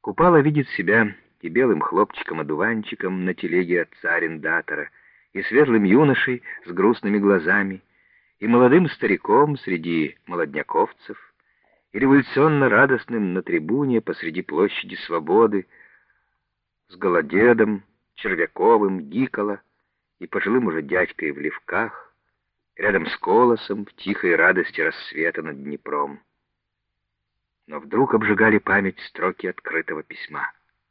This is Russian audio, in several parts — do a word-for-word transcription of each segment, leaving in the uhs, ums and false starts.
Купала видит себя и белым хлопчиком-одуванчиком на телеге отца-арендатора, и светлым юношей с грустными глазами, и молодым стариком среди молодняковцев, и революционно-радостным на трибуне посреди площади Свободы, с голодедом, Червяковым, Гикола и пожилым уже дядькой в левках, рядом с Колосом в тихой радости рассвета над Днепром. Но вдруг обжигали память строки открытого письма.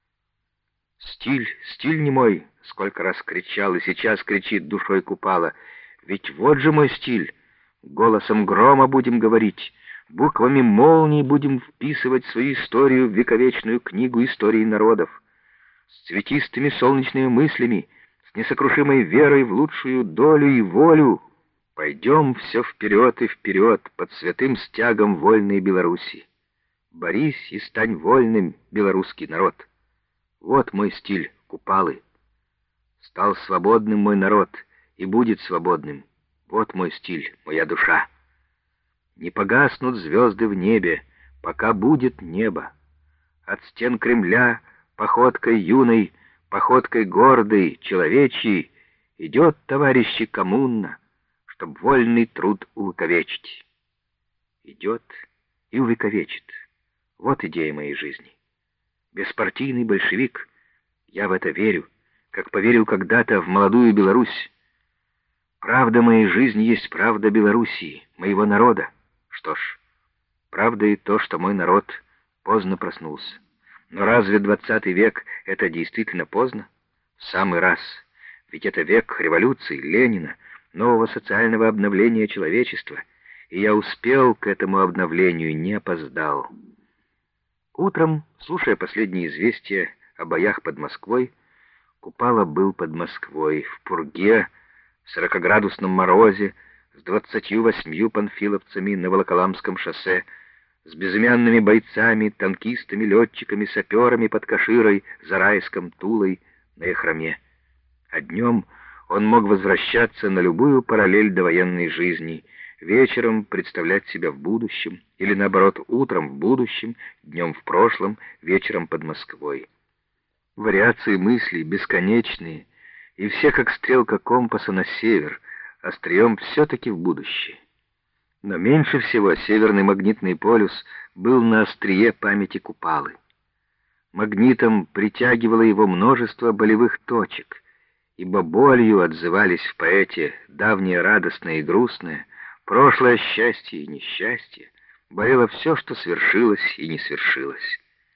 «Стиль, стиль не мой!» — сколько раз кричал, и сейчас кричит душой Купала. «Ведь вот же мой стиль! Голосом грома будем говорить, буквами молнии будем вписывать свою историю в вековечную книгу истории народов, с цветистыми солнечными мыслями, с несокрушимой верой в лучшую долю и волю. Пойдем все вперед и вперед под святым стягом вольной Беларуси. Борись и стань вольным, белорусский народ. Вот мой стиль Купалы. Стал свободным мой народ и будет свободным. Вот мой стиль, моя душа. Не погаснут звезды в небе, пока будет небо. От стен Кремля походкой юной, походкой гордой, человечьей идет, товарищи, коммуна, чтоб вольный труд увековечить. Идет и увековечит. Вот идея моей жизни. Беспартийный большевик, я в это верю, как поверил когда-то в молодую Беларусь. Правда моей жизни есть правда Белоруссии, моего народа. Что ж, правда и то, что мой народ поздно проснулся. Но разве двадцатый век — это действительно поздно? В самый раз. Ведь это век революции, Ленина, нового социального обновления человечества, и я успел к этому обновлению, не опоздал. Утром, слушая последние известия о боях под Москвой, Купала был под Москвой, в пурге, в сорокаградусном морозе, с двадцатью восьмью панфиловцами на Волоколамском шоссе, с безымянными бойцами, танкистами, летчиками, саперами под Каширой, Зарайском, Тулой, на Яхроме. А днем он мог возвращаться на любую параллель довоенной жизни, вечером представлять себя в будущем, или наоборот, утром в будущем, днем в прошлом, вечером под Москвой. Вариации мыслей бесконечные, и все как стрелка компаса на север, острием все-таки в будущее. Но меньше всего северный магнитный полюс был на острие памяти Купалы. Магнитом притягивало его множество болевых точек, ибо болью отзывались в поэте давнее радостное и грустное, прошлое счастье и несчастье, болело все, что свершилось и не свершилось.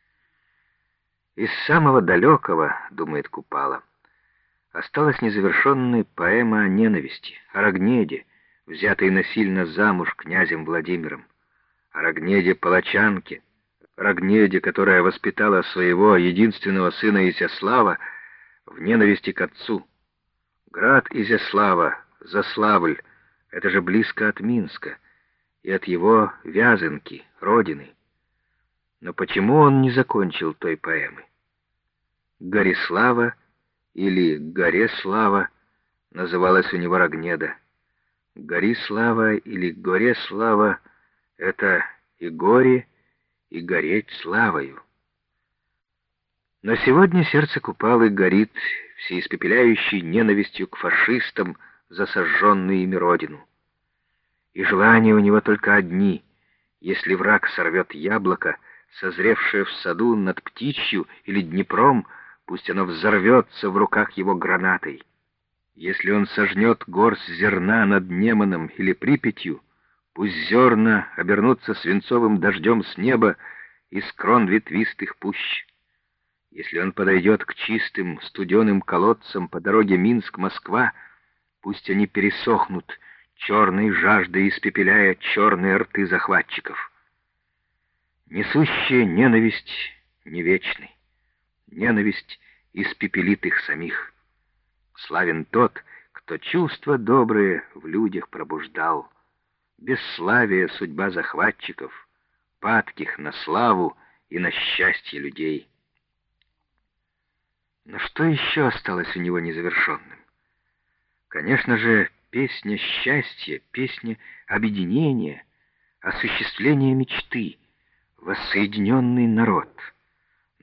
Из самого далекого, думает Купала, осталась незавершенная поэма о ненависти, о Рогнеде, взятой насильно замуж князем Владимиром, о Рогнеде-палачанке, Рогнеде, которая воспитала своего единственного сына Изяслава в ненависти к отцу. Град Изяслава, Заславль, это же близко от Минска и от его Вязанки, родины. Но почему он не закончил той поэмы? Горислава или Гореслава называлась у него Рогнеда. Горислава или Гореслава — это и горе, и гореть славою. Но сегодня сердце Купалы горит всеиспепеляющей ненавистью к фашистам за сожженную ими родину. И желания у него только одни: если враг сорвет яблоко, созревшее в саду над Птичью или Днепром, пусть оно взорвется в руках его гранатой. Если он сожнет горсть зерна над Неманом или Припятью, пусть зерна обернутся свинцовым дождем с неба из крон ветвистых пущ. Если он подойдет к чистым студеным колодцам по дороге Минск-Москва, пусть они пересохнут, черной жаждой испепеляя черные рты захватчиков. Несущая ненависть не вечной. Ненависть испепелит их самих. Славен тот, кто чувства добрые в людях пробуждал. Бесславие судьба захватчиков, падких на славу и на счастье людей. Но что еще осталось у него незавершенным? Конечно же, песня счастья, песня объединения, осуществления мечты, воссоединенный народ.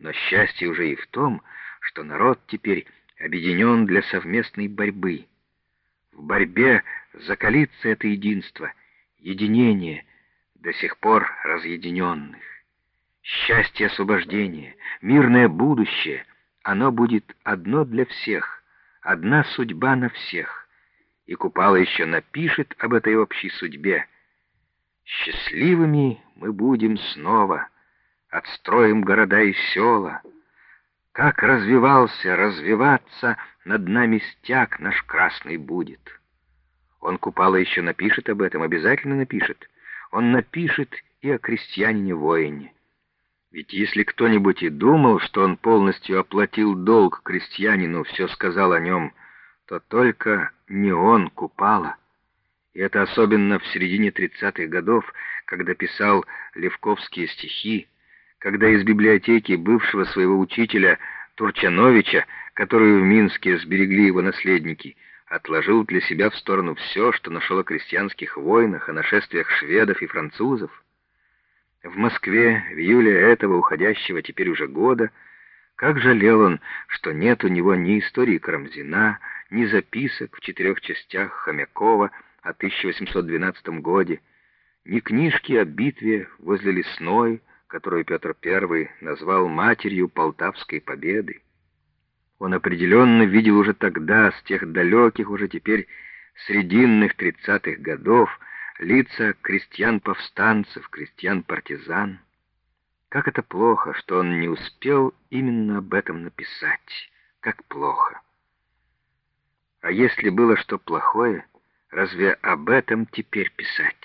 Но счастье уже и в том, что народ теперь объединен для совместной борьбы. В борьбе закалится это единство, единение до сих пор разъединенных. Счастье освобождения, мирное будущее, оно будет одно для всех, одна судьба на всех. И Купала еще напишет об этой общей судьбе. Счастливыми мы будем снова, отстроим города и села. Как развивался, развиваться над нами стяг наш красный будет. Он, Купала, еще напишет об этом, обязательно напишет. Он напишет и о крестьянине-воине. Ведь если кто-нибудь и думал, что он полностью оплатил долг крестьянину, все сказал о нем, то только не он, Купала. И это особенно в середине тридцатых годов, когда писал левковские стихи, когда из библиотеки бывшего своего учителя Турчановича, которую в Минске сберегли его наследники, отложил для себя в сторону все, что нашел о крестьянских войнах, о нашествиях шведов и французов. В Москве в июле этого уходящего теперь уже года как жалел он, что нет у него ни истории Карамзина, ни записок в четырех частях Хомякова о тысяча восемьсот двенадцатом годе, ни книжки о битве возле Лесной, которую Петр Первый назвал матерью Полтавской победы. Он определенно видел уже тогда, с тех далеких уже теперь срединных тридцатых годов, лица крестьян-повстанцев, крестьян-партизан. Как это плохо, что он не успел именно об этом написать. Как плохо. А если было что плохое, разве об этом теперь писать?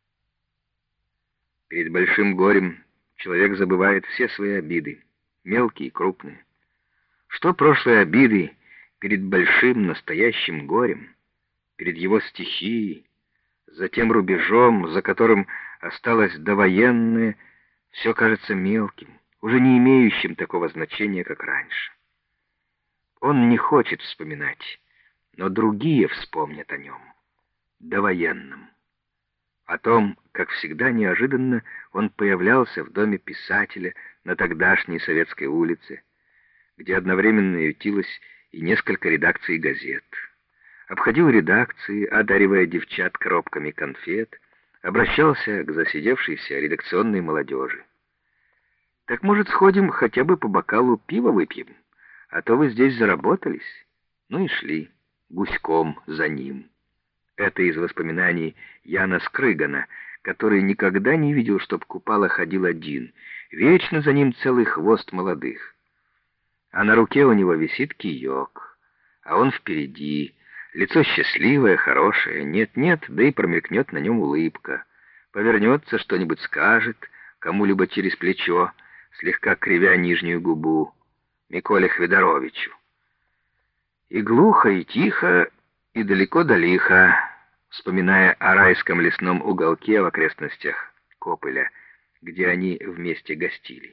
Перед большим горем человек забывает все свои обиды, мелкие и крупные. Что прошлые обиды перед большим настоящим горем, перед его стихией, за тем рубежом, за которым осталось довоенное, все кажется мелким, уже не имеющим такого значения, как раньше. Он не хочет вспоминать, но другие вспомнят о нем, довоенном. О том, как всегда неожиданно он появлялся в доме писателя на тогдашней Советской улице, где одновременно ютилось и несколько редакций газет. Обходил редакции, одаривая девчат коробками конфет, обращался к засидевшейся редакционной молодежи. «Так, может, сходим хотя бы по бокалу пива выпьем? А то вы здесь заработались». Ну и шли, гуськом за ним. Это из воспоминаний Яна Скрыгана, который никогда не видел, чтоб Купала ходил один, вечно за ним целый хвост молодых. А на руке у него висит киёк, а он впереди, лицо счастливое, хорошее, нет-нет, да и промелькнет на нем улыбка. Повернется, что-нибудь скажет, кому-либо через плечо, слегка кривя нижнюю губу, Миколе Хведоровичу. И глухо, и тихо, и далеко до лиха, вспоминая о райском лесном уголке в окрестностях Копыля, где они вместе гостили.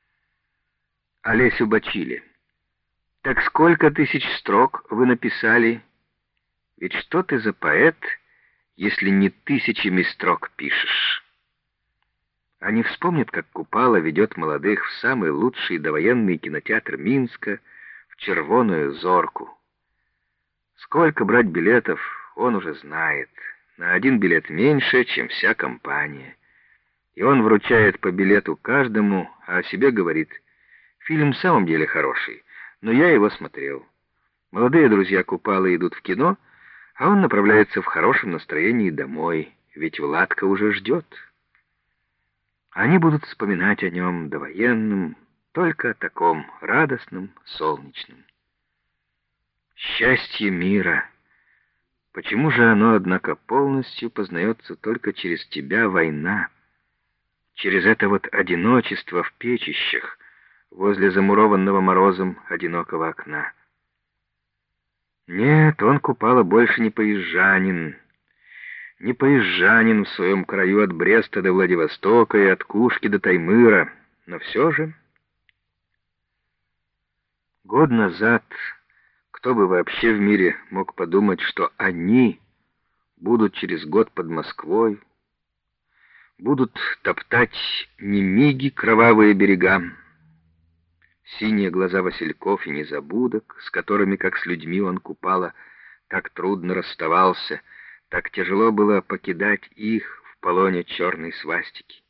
Олесю бочили. «Так сколько тысяч строк вы написали? Ведь что ты за поэт, если не тысячами строк пишешь?» Они вспомнят, как Купала ведет молодых в самый лучший довоенный кинотеатр Минска, в «Червоную зорку». Сколько брать билетов, он уже знает. На один билет меньше, чем вся компания. И он вручает по билету каждому, а о себе говорит: «Фильм в самом деле хороший, но я его смотрел». Молодые друзья Купалы идут в кино, а он направляется в хорошем настроении домой, ведь Владка уже ждет. Они будут вспоминать о нем довоенным, только о таком радостном, солнечном. Счастье мира. Почему же оно, однако, полностью познается только через тебя, война? Через это вот одиночество в печищах, возле замурованного морозом одинокого окна. Нет, он, Купала, больше не поезжанин. Не поезжанин в своем краю от Бреста до Владивостока и от Кушки до Таймыра. Но все же... Год назад... Кто бы вообще в мире мог подумать, что они будут через год под Москвой, будут топтать Немиги кровавые берега, синие глаза васильков и незабудок, с которыми, как с людьми он Купала, так трудно расставался, так тяжело было покидать их в полоне черной свастики.